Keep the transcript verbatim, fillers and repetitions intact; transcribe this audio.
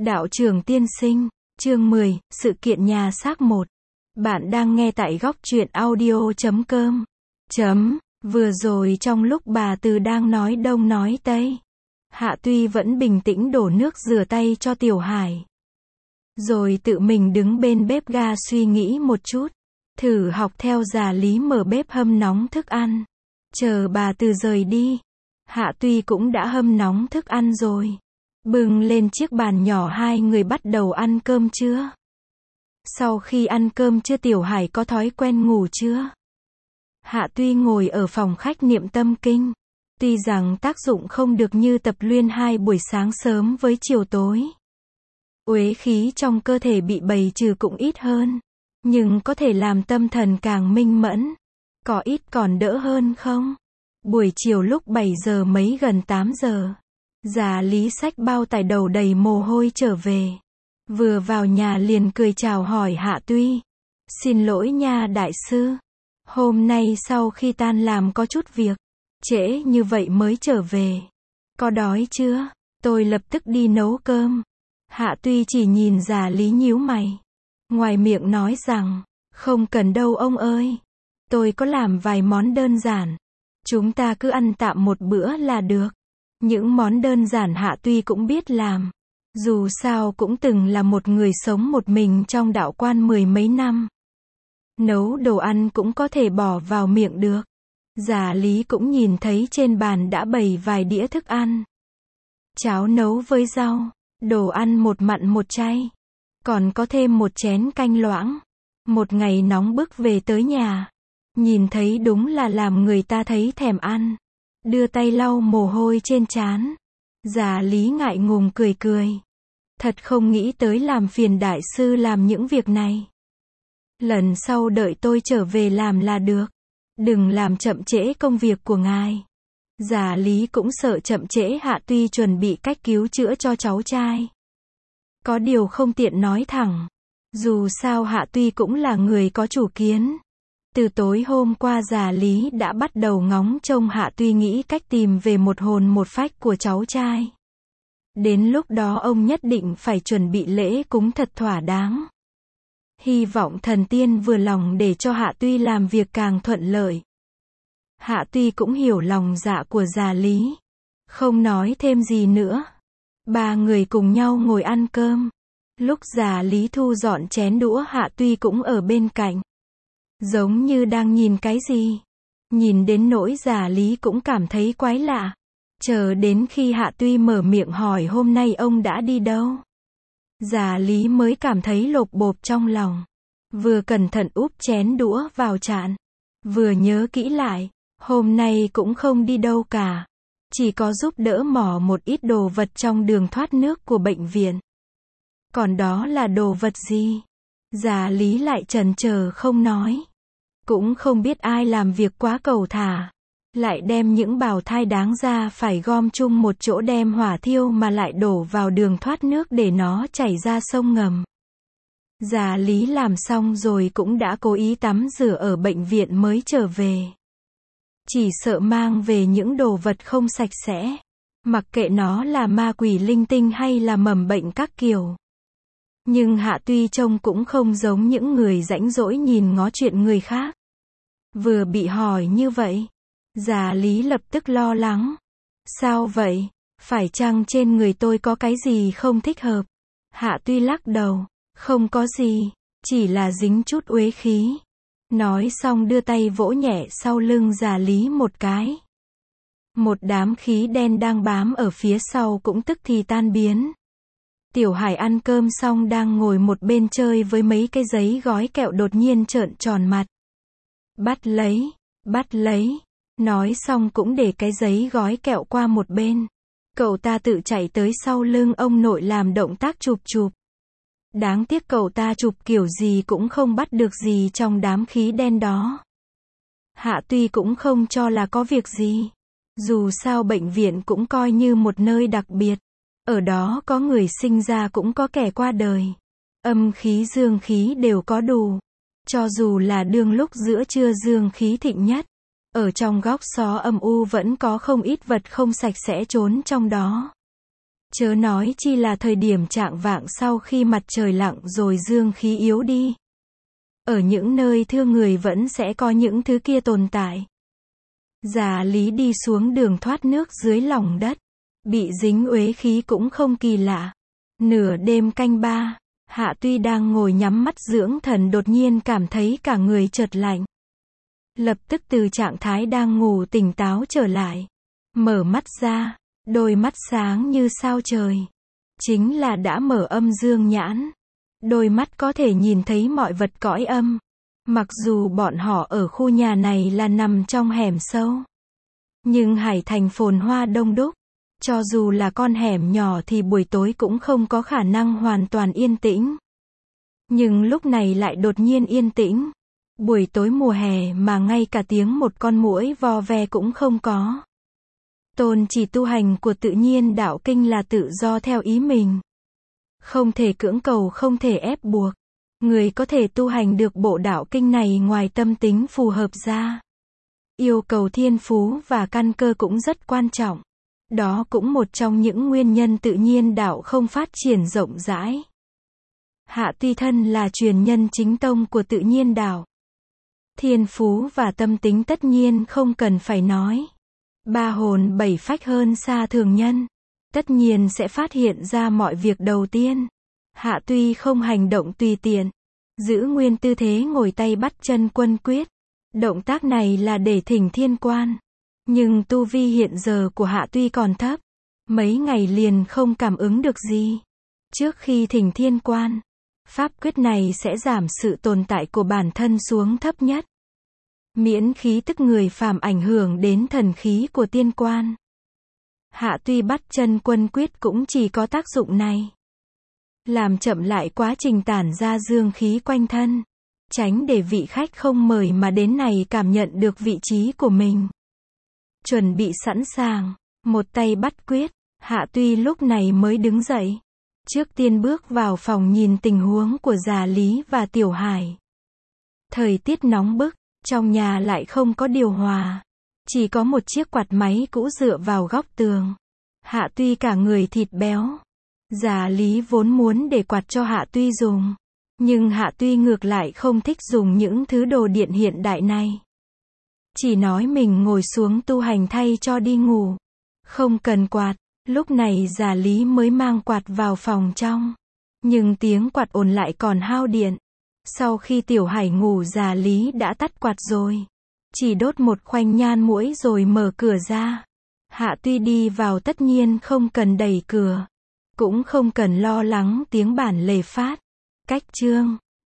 Đạo trưởng tiên sinh, chương mười, sự kiện nhà xác một. Bạn đang nghe tại góc truyện audio chấm com. Chấm, vừa rồi trong lúc bà Từ đang nói đông nói tây, Hạ Tuy vẫn bình tĩnh đổ nước rửa tay cho Tiểu Hải. Rồi tự mình đứng bên bếp ga suy nghĩ một chút, thử học theo già Lý mở bếp hâm nóng thức ăn. Chờ bà Từ rời đi, Hạ Tuy cũng đã hâm nóng thức ăn rồi. Bưng lên chiếc bàn nhỏ, hai người bắt đầu ăn cơm trưa. Sau khi ăn cơm trưa, Tiểu Hải có thói quen ngủ trưa. Hạ Tuy ngồi ở phòng khách niệm tâm kinh. Tuy rằng tác dụng không được như tập luyện hai buổi sáng sớm với chiều tối, uế khí trong cơ thể bị bày trừ cũng ít hơn, nhưng có thể làm tâm thần càng minh mẫn. Có ít còn đỡ hơn không? Buổi chiều lúc bảy giờ mấy, gần tám giờ, già Lý xách bao tải đầu đầy mồ hôi trở về. Vừa vào nhà liền cười chào hỏi Hạ Tuy. Xin lỗi nha đại sư. Hôm nay sau khi tan làm có chút việc, trễ như vậy mới trở về. Có đói chưa? Tôi lập tức đi nấu cơm. Hạ Tuy chỉ nhìn già Lý nhíu mày. Ngoài miệng nói rằng, không cần đâu ông ơi. Tôi có làm vài món đơn giản. Chúng ta cứ ăn tạm một bữa là được. Những món đơn giản Hạ Tuy cũng biết làm. Dù sao cũng từng là một người sống một mình trong đạo quan mười mấy năm. Nấu đồ ăn cũng có thể bỏ vào miệng được. Già Lý cũng nhìn thấy trên bàn đã bày vài đĩa thức ăn. Cháo nấu với rau, đồ ăn một mặn một chay. Còn có thêm một chén canh loãng. Một ngày nóng bức về tới nhà, nhìn thấy đúng là làm người ta thấy thèm ăn. Đưa tay lau mồ hôi trên trán. Già Lý ngại ngùng cười cười. Thật không nghĩ tới làm phiền đại sư làm những việc này. Lần sau đợi tôi trở về làm là được. Đừng làm chậm trễ công việc của ngài. Già Lý cũng sợ chậm trễ Hạ Tuy chuẩn bị cách cứu chữa cho cháu trai. Có điều không tiện nói thẳng. Dù sao Hạ Tuy cũng là người có chủ kiến. Từ tối hôm qua già Lý đã bắt đầu ngóng trông Hạ Tuy nghĩ cách tìm về một hồn một phách của cháu trai. Đến lúc đó ông nhất định phải chuẩn bị lễ cúng thật thỏa đáng. Hy vọng thần tiên vừa lòng để cho Hạ Tuy làm việc càng thuận lợi. Hạ Tuy cũng hiểu lòng dạ của già Lý. Không nói thêm gì nữa. Ba người cùng nhau ngồi ăn cơm. Lúc già Lý thu dọn chén đũa, Hạ Tuy cũng ở bên cạnh. Giống như đang nhìn cái gì. Nhìn đến nỗi già Lý cũng cảm thấy quái lạ. Chờ đến khi Hạ Tuy mở miệng hỏi hôm nay ông đã đi đâu, già Lý mới cảm thấy lộp bộp trong lòng. Vừa cẩn thận úp chén đũa vào chạn, vừa nhớ kỹ lại, hôm nay cũng không đi đâu cả. Chỉ có giúp đỡ mỏ một ít đồ vật trong đường thoát nước của bệnh viện. Còn đó là đồ vật gì? Già Lý lại chần chờ không nói. Cũng không biết ai làm việc quá cầu thả. Lại đem những bào thai đáng ra phải gom chung một chỗ đem hỏa thiêu mà lại đổ vào đường thoát nước để nó chảy ra sông ngầm. Già Lý làm xong rồi cũng đã cố ý tắm rửa ở bệnh viện mới trở về. Chỉ sợ mang về những đồ vật không sạch sẽ. Mặc kệ nó là ma quỷ linh tinh hay là mầm bệnh các kiểu. Nhưng Hạ Tuy trông cũng không giống những người rãnh rỗi nhìn ngó chuyện người khác. Vừa bị hỏi như vậy, già Lý lập tức lo lắng. Sao vậy? Phải chăng trên người tôi có cái gì không thích hợp? Hạ Tuy lắc đầu. Không có gì. Chỉ là dính chút uế khí. Nói xong đưa tay vỗ nhẹ sau lưng già Lý một cái. Một đám khí đen đang bám ở phía sau cũng tức thì tan biến. Tiểu Hải ăn cơm xong đang ngồi một bên chơi với mấy cái giấy gói kẹo, đột nhiên trợn tròn mặt. Bắt lấy, bắt lấy. Nói xong cũng để cái giấy gói kẹo qua một bên. Cậu ta tự chạy tới sau lưng ông nội làm động tác chụp chụp. Đáng tiếc cậu ta chụp kiểu gì cũng không bắt được gì trong đám khí đen đó. Hạ Tuy cũng không cho là có việc gì. Dù sao bệnh viện cũng coi như một nơi đặc biệt. Ở đó có người sinh ra cũng có kẻ qua đời. Âm khí dương khí đều có đủ. Cho dù là đương lúc giữa trưa dương khí thịnh nhất, ở trong góc xó âm u vẫn có không ít vật không sạch sẽ trốn trong đó. Chớ nói chi là thời điểm chạng vạng sau khi mặt trời lặn rồi dương khí yếu đi. Ở những nơi thương người vẫn sẽ có những thứ kia tồn tại. Già Lý đi xuống đường thoát nước dưới lòng đất. Bị dính uế khí cũng không kỳ lạ. Nửa đêm canh ba, Hạ Tuy đang ngồi nhắm mắt dưỡng thần đột nhiên cảm thấy cả người chợt lạnh. Lập tức từ trạng thái đang ngủ tỉnh táo trở lại. Mở mắt ra, đôi mắt sáng như sao trời. Chính là đã mở âm dương nhãn. Đôi mắt có thể nhìn thấy mọi vật cõi âm. Mặc dù bọn họ ở khu nhà này là nằm trong hẻm sâu. Nhưng Hải Thành phồn hoa đông đúc. Cho dù là con hẻm nhỏ thì buổi tối cũng không có khả năng hoàn toàn yên tĩnh. Nhưng lúc này lại đột nhiên yên tĩnh. Buổi tối mùa hè mà ngay cả tiếng một con muỗi vo ve cũng không có. Tôn chỉ tu hành của tự nhiên đạo kinh là tự do theo ý mình. Không thể cưỡng cầu, không thể ép buộc. Người có thể tu hành được bộ đạo kinh này ngoài tâm tính phù hợp ra. Yêu cầu thiên phú và căn cơ cũng rất quan trọng. Đó cũng một trong những nguyên nhân tự nhiên đạo không phát triển rộng rãi. Hạ Tuy thân là truyền nhân chính tông của tự nhiên đạo. Thiên phú và tâm tính tất nhiên không cần phải nói. Ba hồn bảy phách hơn xa thường nhân. Tất nhiên sẽ phát hiện ra mọi việc đầu tiên. Hạ Tuy không hành động tùy tiện. Giữ nguyên tư thế ngồi tay bắt chân quân quyết. Động tác này là để thỉnh thiên quan. Nhưng tu vi hiện giờ của Hạ Tuy còn thấp. Mấy ngày liền không cảm ứng được gì. Trước khi thỉnh thiên quan, pháp quyết này sẽ giảm sự tồn tại của bản thân xuống thấp nhất. Miễn khí tức người phàm ảnh hưởng đến thần khí của tiên quan. Hạ Tuy bắt chân quân quyết cũng chỉ có tác dụng này. Làm chậm lại quá trình tản ra dương khí quanh thân. Tránh để vị khách không mời mà đến này cảm nhận được vị trí của mình. Chuẩn bị sẵn sàng. Một tay bắt quyết. Hạ Tuy lúc này mới đứng dậy. Trước tiên bước vào phòng nhìn tình huống của Già Lý và Tiểu Hải. Thời tiết nóng bức. Trong nhà lại không có điều hòa. Chỉ có một chiếc quạt máy cũ dựa vào góc tường. Hạ Tuy cả người thịt béo. Già Lý vốn muốn để quạt cho Hạ Tuy dùng. Nhưng Hạ Tuy ngược lại không thích dùng những thứ đồ điện hiện đại này. Chỉ nói mình ngồi xuống tu hành thay cho đi ngủ. Không cần quạt. Lúc này Già Lý mới mang quạt vào phòng trong. Nhưng tiếng quạt ồn lại còn hao điện. Sau khi Tiểu Hải ngủ Già Lý đã tắt quạt rồi. Chỉ đốt một khoanh nhan muỗi rồi mở cửa ra. Hạ Tuy đi vào tất nhiên không cần đẩy cửa. Cũng không cần lo lắng tiếng bản lề phát. Cách chương